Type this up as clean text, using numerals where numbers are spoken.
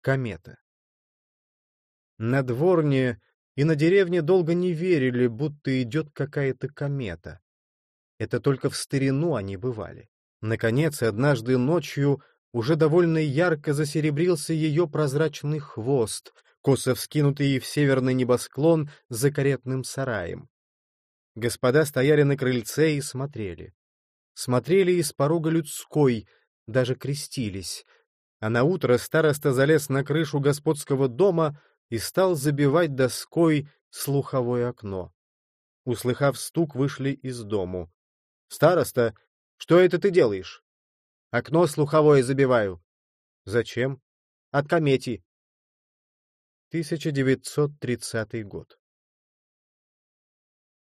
Комета. На дворне и на деревне долго не верили, будто идет какая-то комета. Это только в старину они бывали. Наконец, однажды ночью уже довольно ярко засеребрился ее прозрачный хвост, косо вскинутый в северный небосклон за каретным сараем. Господа стояли на крыльце и смотрели. Смотрели из порога людской, даже крестились. А наутро староста залез на крышу господского дома и стал забивать доской слуховое окно. Услыхав стук, вышли из дому. — Староста, что это ты делаешь? — Окно слуховое забиваю. — Зачем? — От комети. 1930 год.